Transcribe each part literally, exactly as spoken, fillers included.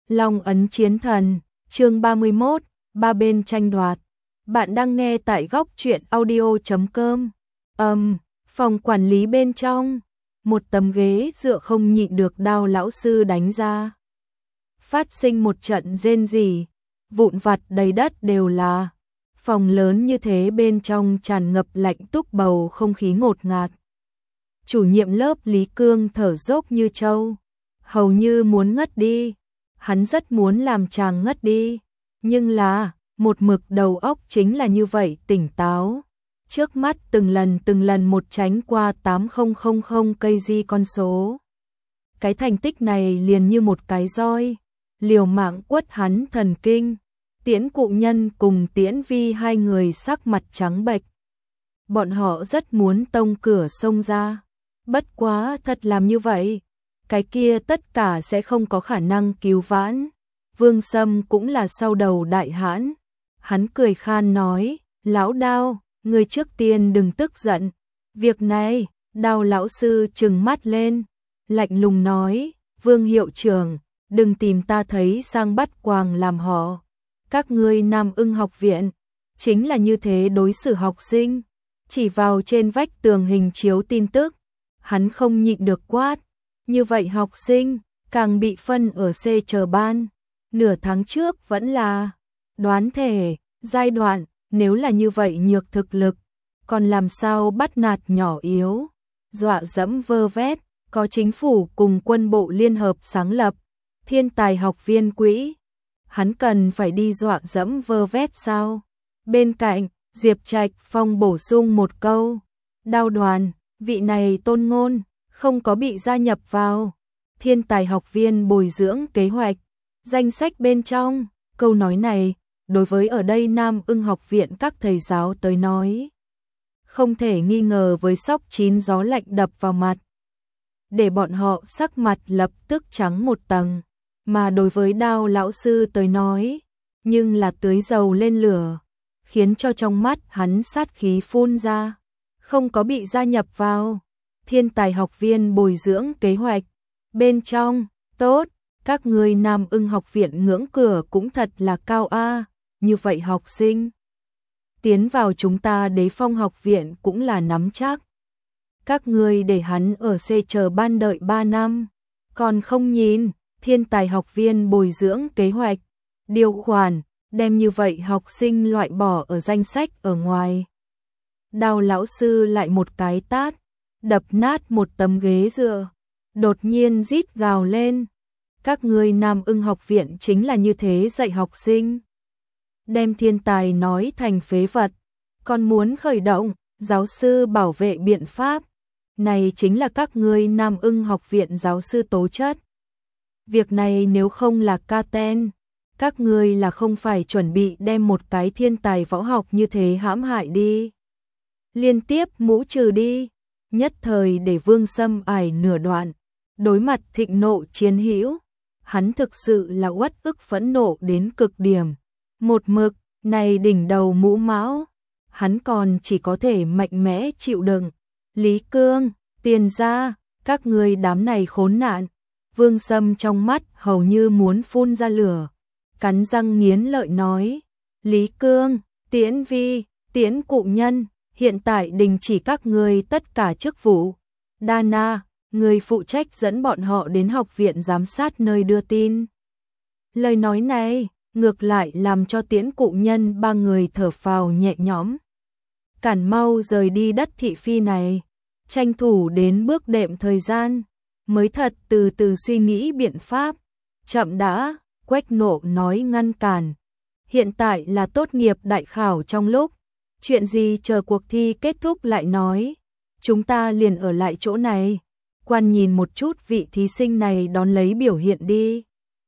Long ấn chiến thần, chương ba mươi mốt, ba bên tranh đoạt. Bạn đang nghe tại góc truyện audio chấm com. Ầm, um, phòng quản lý bên trong, một tấm ghế dựa không nhịn được Đao lão sư đánh ra. Phát sinh một trận rên rỉ, vụn vặt đầy đất đều là. Phòng lớn như thế bên trong tràn ngập lạnh túc bầu không khí ngột ngạt. Chủ nhiệm lớp Lý Cương thở dốc như trâu, hầu như muốn ngất đi. Hắn rất muốn làm chàng ngất đi, nhưng là, một mực đầu óc chính là như vậy tỉnh táo. Trước mắt từng lần từng lần một tránh qua tám nghìn cây di con số. Cái thành tích này liền như một cái roi, liều mạng quất hắn thần kinh. Tiễn Cụ Nhân cùng Tiễn Vi hai người sắc mặt trắng bệch. Bọn họ rất muốn tông cửa xông ra, bất quá thật làm như vậy, cái kia tất cả sẽ không có khả năng cứu vãn. Vương Sâm cũng là sau đầu đại hãn. Hắn cười khan nói, lão Đao, người trước tiên đừng tức giận. Việc này, Đao lão sư trừng mắt lên, lạnh lùng nói, Vương hiệu trưởng, đừng tìm ta thấy sang bắt quàng làm họ. Các ngươi Nam Ưng học viện, chính là như thế đối xử học sinh. Chỉ vào trên vách tường hình chiếu tin tức, hắn không nhịn được quát. Như vậy học sinh, càng bị phân ở C chờ ban. Nửa tháng trước vẫn là đoán thể, giai đoạn, nếu là như vậy nhược thực lực, còn làm sao bắt nạt nhỏ yếu, dọa dẫm vơ vét, có chính phủ cùng quân bộ liên hợp sáng lập, thiên tài học viên quỹ. Hắn cần phải đi dọa dẫm vơ vét sao? Bên cạnh, Diệp Trạch Phong bổ sung một câu, Đao đoàn, vị này Tôn Ngôn, không có bị gia nhập vào thiên tài học viên bồi dưỡng kế hoạch, danh sách bên trong. Câu nói này, đối với ở đây Nam Ưng học viện các thầy giáo tới nói, không thể nghi ngờ với sóc chín gió lạnh đập vào mặt, để bọn họ sắc mặt lập tức trắng một tầng. Mà đối với Đao lão sư tới nói, nhưng là tưới dầu lên lửa, khiến cho trong mắt hắn sát khí phun ra. Không có bị gia nhập vào thiên tài học viên bồi dưỡng kế hoạch bên trong, tốt, các người Nam Ưng học viện ngưỡng cửa cũng thật là cao a. Như vậy học sinh tiến vào chúng ta Đế Phong học viện cũng là nắm chắc. Các người để hắn ở C chờ ban đợi ba năm, còn không nhìn thiên tài học viên bồi dưỡng kế hoạch, điều khoản, đem như vậy học sinh loại bỏ ở danh sách ở ngoài. Đao lão sư lại một cái tát, đập nát một tấm ghế dựa, đột nhiên rít gào lên. Các người Nam Ưng học viện chính là như thế dạy học sinh. Đem thiên tài nói thành phế vật, còn muốn khởi động giáo sư bảo vệ biện pháp. Này chính là các người Nam Ưng học viện giáo sư tố chất. Việc này nếu không là ca ten, các người là không phải chuẩn bị đem một cái thiên tài võ học như thế hãm hại đi. Liên tiếp mũ trừ đi, nhất thời để Vương Sâm ải nửa đoạn. Đối mặt thịnh nộ chiến hữu, hắn thực sự là uất ức phẫn nộ đến cực điểm. Một mực, này đỉnh đầu mũ mão, hắn còn chỉ có thể mạnh mẽ chịu đựng. Lý Cương, Tiền Gia, các người đám này khốn nạn. Vương Sâm trong mắt hầu như muốn phun ra lửa, cắn răng nghiến lợi nói, Lý Cương, Tiễn Vi, Tiễn Cụ Nhân, hiện tại đình chỉ các người tất cả chức vụ. Dana, người phụ trách dẫn bọn họ đến học viện giám sát nơi đưa tin. Lời nói này, ngược lại làm cho Tiễn Cụ Nhân ba người thở phào nhẹ nhõm. Cản mau rời đi đất thị phi này, tranh thủ đến bước đệm thời gian, mới thật từ từ suy nghĩ biện pháp. Chậm đã, Quách Nộ nói ngăn cản. Hiện tại là tốt nghiệp đại khảo trong lúc, chuyện gì chờ cuộc thi kết thúc lại nói. Chúng ta liền ở lại chỗ này, quan nhìn một chút vị thí sinh này đón lấy biểu hiện đi.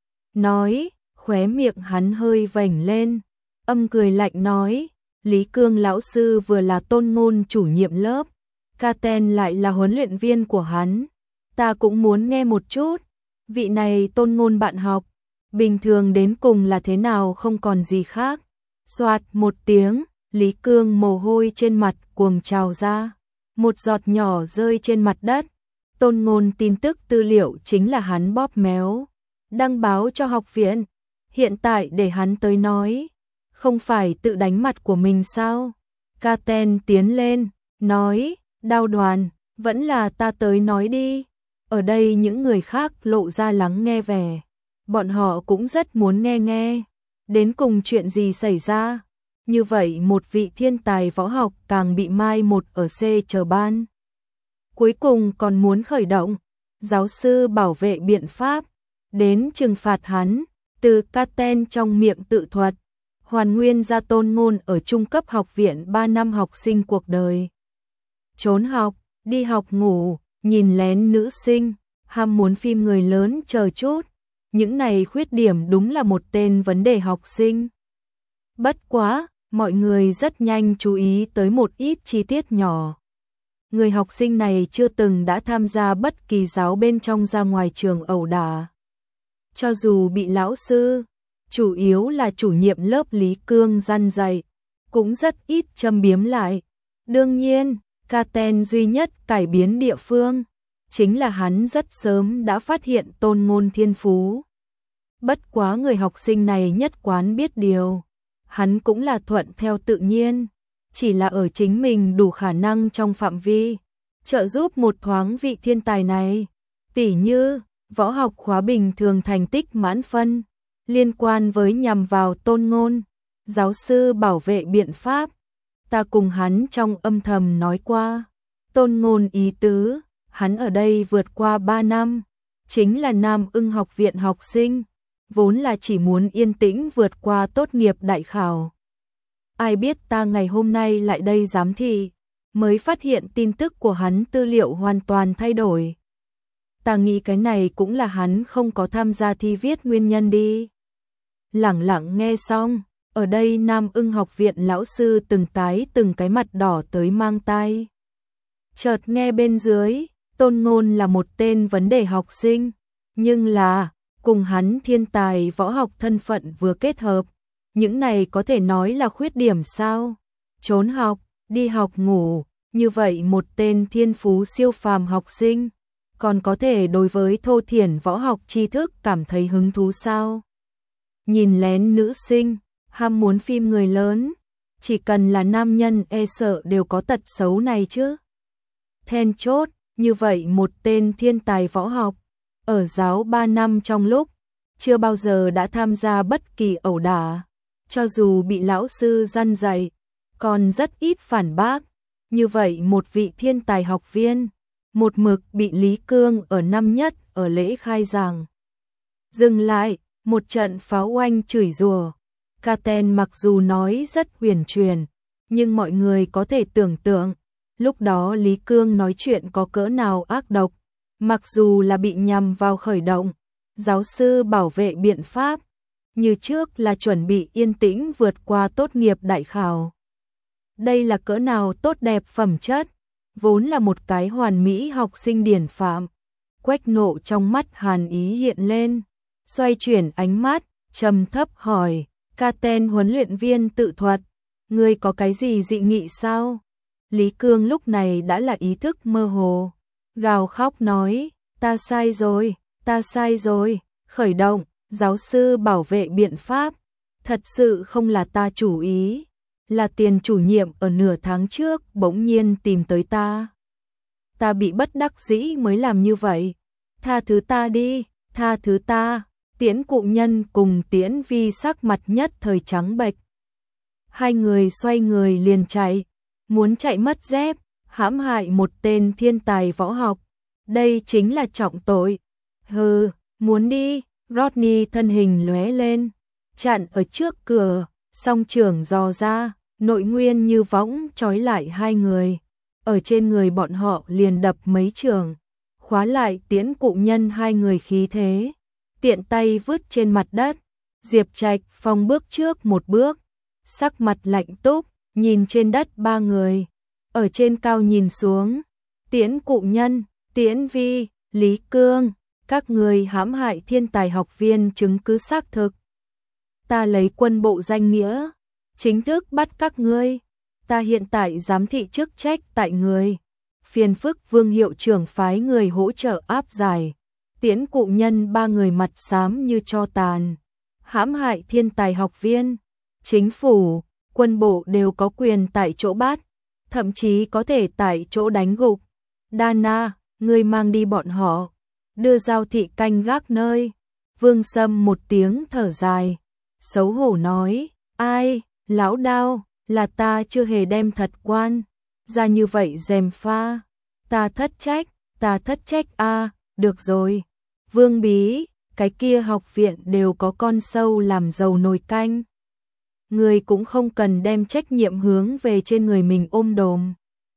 Nói, khóe miệng hắn hơi vểnh lên, âm cười lạnh nói, Lý Cương lão sư vừa là Tôn Ngôn chủ nhiệm lớp, ca ten lại là huấn luyện viên của hắn. Ta cũng muốn nghe một chút, vị này Tôn Ngôn bạn học, bình thường đến cùng là thế nào không còn gì khác. Soạt một tiếng, Lý Cương mồ hôi trên mặt cuồng trào ra, một giọt nhỏ rơi trên mặt đất. Tôn Ngôn tin tức tư liệu chính là hắn bóp méo. đăng báo cho học viện. Hiện tại để hắn tới nói, không phải tự đánh mặt của mình sao? Katen tiến lên, nói, Đao Đoàn, vẫn là ta tới nói đi. Ở đây những người khác lộ ra lắng nghe vẻ. Bọn họ cũng rất muốn nghe nghe. Đến cùng chuyện gì xảy ra? Như vậy một vị thiên tài võ học càng bị mai một ở C chờ ban. Cuối cùng còn muốn khởi động. Giáo sư bảo vệ biện pháp. Đến trừng phạt hắn. Từ Katen trong miệng tự thuật. Hoàn nguyên ra tôn ngôn ở trung cấp học viện ba năm học sinh cuộc đời. Trốn học, đi học ngủ, nhìn lén nữ sinh, ham muốn phim người lớn chờ chút. Những này khuyết điểm đúng là một tên vấn đề học sinh. Bất quá, mọi người rất nhanh chú ý tới một ít chi tiết nhỏ. Người học sinh này chưa từng đã tham gia bất kỳ giáo bên trong ra ngoài trường ẩu đả. Cho dù bị lão sư, chủ yếu là chủ nhiệm lớp Lý Cương răn dạy, cũng rất ít châm biếm lại. Đương nhiên, Katen duy nhất cải biến địa phương, chính là hắn rất sớm đã phát hiện Tôn Ngôn thiên phú. Bất quá người học sinh này nhất quán biết điều, hắn cũng là thuận theo tự nhiên, chỉ là ở chính mình đủ khả năng trong phạm vi, trợ giúp một thoáng vị thiên tài này, tỉ như võ học khóa bình thường thành tích mãn phân, liên quan với nhằm vào Tôn Ngôn, giáo sư bảo vệ biện pháp. Ta cùng hắn trong âm thầm nói qua, Tôn Ngôn ý tứ, hắn ở đây vượt qua ba năm, chính là Nam Ưng học viện học sinh, vốn là chỉ muốn yên tĩnh vượt qua tốt nghiệp đại khảo. Ai biết ta ngày hôm nay lại đây giám thị, mới phát hiện tin tức của hắn tư liệu hoàn toàn thay đổi. Ta nghĩ cái này cũng là hắn không có tham gia thi viết nguyên nhân đi. Lẳng lặng nghe xong, ở đây Nam Ưng học viện lão sư từng tái từng cái mặt đỏ tới mang tai. Chợt nghe bên dưới, Tôn Ngôn là một tên vấn đề học sinh, nhưng là cùng hắn thiên tài võ học thân phận vừa kết hợp, những này có thể nói là khuyết điểm sao? Trốn học, đi học ngủ, như vậy một tên thiên phú siêu phàm học sinh, còn có thể đối với thô thiển võ học tri thức cảm thấy hứng thú sao? Nhìn lén nữ sinh, ham muốn phim người lớn, chỉ cần là nam nhân e sợ đều có tật xấu này chứ. Then chốt, như vậy một tên thiên tài võ học, ở giáo ba năm trong lúc, chưa bao giờ đã tham gia bất kỳ ẩu đả, cho dù bị lão sư răn dạy, còn rất ít phản bác. Như vậy một vị thiên tài học viên, một mực bị Lý Cương ở năm nhất ở lễ khai giảng dừng lại, một trận pháo oanh chửi rủa. Katen mặc dù nói rất huyền truyền, nhưng mọi người có thể tưởng tượng, lúc đó Lý Cương nói chuyện có cỡ nào ác độc, mặc dù là bị nhằm vào khởi động, giáo sư bảo vệ biện pháp, như trước là chuẩn bị yên tĩnh vượt qua tốt nghiệp đại khảo. Đây là cỡ nào tốt đẹp phẩm chất, vốn là một cái hoàn mỹ học sinh điển phạm. Quách Nộ trong mắt hàn ý hiện lên, xoay chuyển ánh mắt, trầm thấp hỏi, Katen huấn luyện viên tự thuật, ngươi có cái gì dị nghị sao? Lý Cương lúc này đã là ý thức mơ hồ, gào khóc nói, ta sai rồi, ta sai rồi, khởi động, giáo sư bảo vệ biện pháp, thật sự không là ta chủ ý, là tiền chủ nhiệm ở nửa tháng trước bỗng nhiên tìm tới ta. Ta bị bất đắc dĩ mới làm như vậy, tha thứ ta đi, tha thứ ta. Tiễn Cụ Nhân cùng Tiễn Vi sắc mặt nhất thời trắng bệch. Hai người xoay người liền chạy, muốn chạy mất dép, hãm hại một tên thiên tài võ học. Đây chính là trọng tội. Hừ, muốn đi, Rodney thân hình lóe lên, chặn ở trước cửa, song trưởng dò ra, nội nguyên như võng trói lại hai người. Ở trên người bọn họ liền đập mấy trường, khóa lại Tiễn Cụ Nhân hai người khí thế. Tiện tay vứt trên mặt đất, Diệp Trạch Phong bước trước một bước, sắc mặt lạnh túc, nhìn trên đất ba người, ở trên cao nhìn xuống, Tiễn Cụ Nhân, Tiễn Vi, Lý Cương, các người hãm hại thiên tài học viên chứng cứ xác thực. Ta lấy quân bộ danh nghĩa, chính thức bắt các ngươi, ta hiện tại giám thị chức trách tại người, phiền phức Vương hiệu trưởng phái người hỗ trợ áp giải. Tiễn cụ nhân ba người mặt xám như tro tàn, hãm hại thiên tài học viên, chính phủ, quân bộ đều có quyền tại chỗ bắt, thậm chí có thể tại chỗ đánh gục. Đana, ngươi mang đi bọn họ, đưa Giao Thị canh gác nơi. Vương Sâm một tiếng thở dài, xấu hổ nói, ai, lão Đao, là ta chưa hề đem thật quan ra như vậy dèm pha, ta thất trách, ta thất trách a, được rồi. Vương Bí, cái kia học viện đều có con sâu làm dầu nồi canh. Người cũng không cần đem trách nhiệm hướng về trên người mình ôm đồm.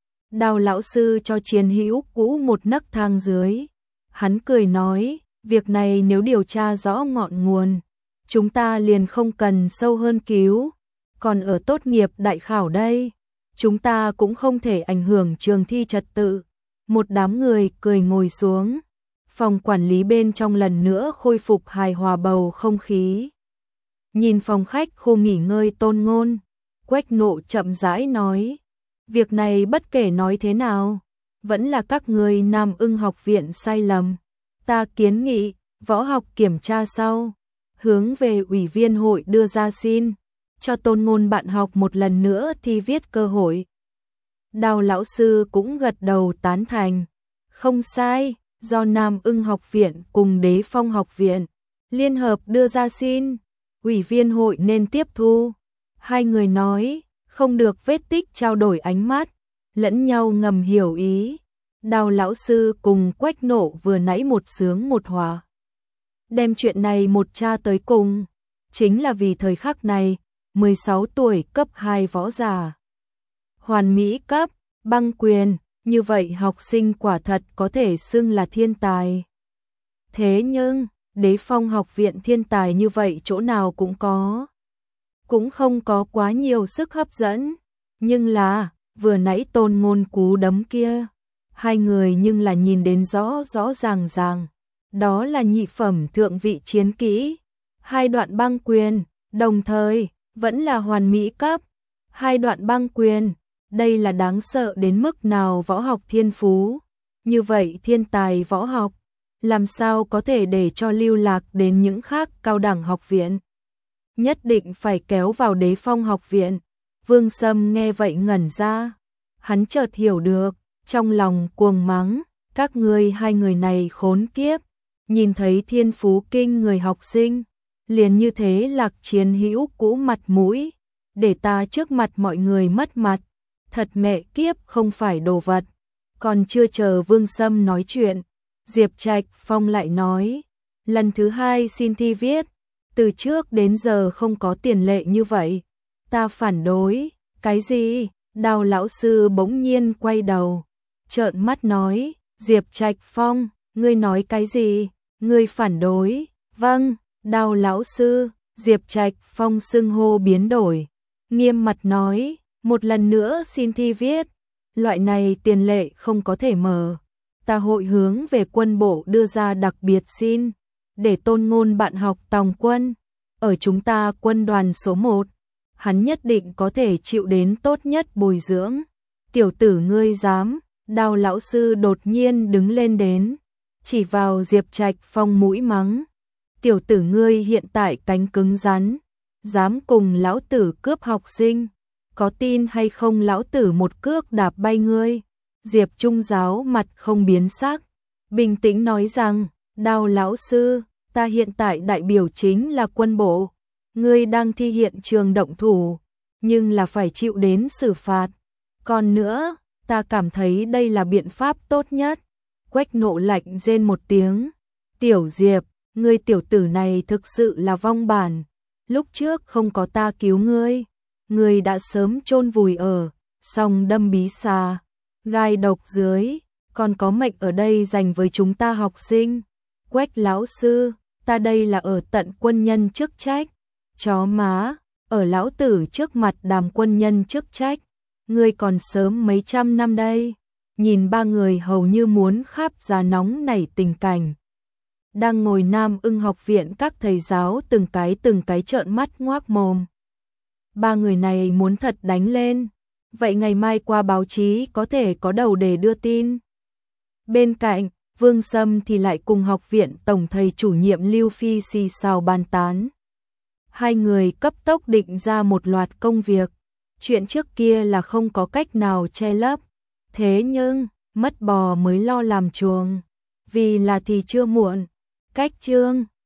Đào lão sư cho Chiến Hữu cũ một nấc thang dưới. Hắn cười nói, việc này nếu điều tra rõ ngọn nguồn, chúng ta liền không cần sâu hơn cứu. Còn ở tốt nghiệp đại khảo đây, chúng ta cũng không thể ảnh hưởng trường thi trật tự. Một đám người cười ngồi xuống. Phòng quản lý bên trong lần nữa khôi phục hài hòa bầu không khí. Nhìn phòng khách khu nghỉ ngơi Tôn Ngôn, Quách Nộ chậm rãi nói, việc này bất kể nói thế nào, vẫn là các người Nam Ưng học viện sai lầm. Ta kiến nghị, võ học kiểm tra sau, hướng về ủy viên hội đưa ra xin, cho Tôn Ngôn bạn học một lần nữa thi viết cơ hội. Đào lão sư cũng gật đầu tán thành, không sai. Do Nam Ưng học viện cùng Đế Phong học viện liên hợp đưa ra xin, ủy viên hội nên tiếp thu. Hai người nói, không được vết tích trao đổi ánh mắt, lẫn nhau ngầm hiểu ý. Đào lão sư cùng Quách Nộ vừa nãy một sướng một hòa, đem chuyện này một tra tới cùng, chính là vì thời khắc này, mười sáu tuổi cấp hai võ giả, hoàn mỹ cấp, băng quyền. Như vậy học sinh quả thật có thể xưng là thiên tài. Thế nhưng, Đế Phong học viện thiên tài như vậy chỗ nào cũng có. Cũng không có quá nhiều sức hấp dẫn. Nhưng là, vừa nãy Tôn Ngôn cú đấm kia, hai người nhưng là nhìn đến rõ rõ ràng ràng. Đó là nhị phẩm thượng vị chiến kỹ. Hai đoạn băng quyền, đồng thời, vẫn là hoàn mỹ cấp. Hai đoạn băng quyền. Đây là đáng sợ đến mức nào võ học thiên phú. Như vậy thiên tài võ học, làm sao có thể để cho lưu lạc đến những khác cao đẳng học viện. Nhất định phải kéo vào Đế Phong học viện. Vương Sâm nghe vậy ngẩn ra. Hắn chợt hiểu được, trong lòng cuồng mắng, các ngươi hai người này khốn kiếp. Nhìn thấy thiên phú kinh người học sinh, liền như thế lạc Chiến Hữu cũ mặt mũi, để ta trước mặt mọi người mất mặt. Thật mẹ kiếp không phải đồ vật. Còn chưa chờ Vương Sâm nói chuyện, Diệp Trạch Phong lại nói, lần thứ hai xin thi viết, từ trước đến giờ không có tiền lệ như vậy. Ta phản đối. Cái gì? Đào lão sư bỗng nhiên quay đầu, trợn mắt nói, Diệp Trạch Phong, ngươi nói cái gì? Ngươi phản đối? Vâng, Đào lão sư. Diệp Trạch Phong xưng hô biến đổi, nghiêm mặt nói, một lần nữa xin thi viết, loại này tiền lệ không có thể mở. Ta hội hướng về quân bộ đưa ra đặc biệt xin, để Tôn Ngôn bạn học tòng quân, ở chúng ta quân đoàn số một, hắn nhất định có thể chịu đến tốt nhất bồi dưỡng. Tiểu tử ngươi dám? Đào lão sư đột nhiên đứng lên đến, chỉ vào Diệp Trạch Phong mũi mắng. Tiểu tử ngươi hiện tại cánh cứng rắn, dám cùng lão tử cướp học sinh, có tin hay không lão tử một cước đạp bay ngươi. Diệp Trung giáo mặt không biến sắc, bình tĩnh nói rằng, Đào lão sư, ta hiện tại đại biểu chính là quân bộ, ngươi đang thi hiện trường động thủ, nhưng là phải chịu đến xử phạt. Còn nữa, ta cảm thấy đây là biện pháp tốt nhất. Quách Nộ lạnh rên một tiếng, Tiểu Diệp, ngươi tiểu tử này thực sự là vong bản, lúc trước không có ta cứu ngươi, ngươi đã sớm chôn vùi ở song đâm bí xà, gai độc dưới, còn có mệnh ở đây dành với chúng ta học sinh. Quách lão sư, ta đây là ở tận quân nhân chức trách. Chó má, ở lão tử trước mặt đàm quân nhân chức trách, ngươi còn sớm mấy trăm năm đây. Nhìn ba người hầu như muốn khắp ra nóng nảy tình cảnh. Đang ngồi Nam Ưng học viện các thầy giáo từng cái từng cái trợn mắt ngoác mồm. Ba người này muốn thật đánh lên, vậy ngày mai qua báo chí có thể có đầu để đưa tin. Bên cạnh, Vương Sâm thì lại cùng học viện tổng thầy chủ nhiệm Lưu Phi xì xào bàn tán. Hai người cấp tốc định ra một loạt công việc, chuyện trước kia là không có cách nào che lấp, thế nhưng, mất bò mới lo làm chuồng, vì là thì chưa muộn, cách chương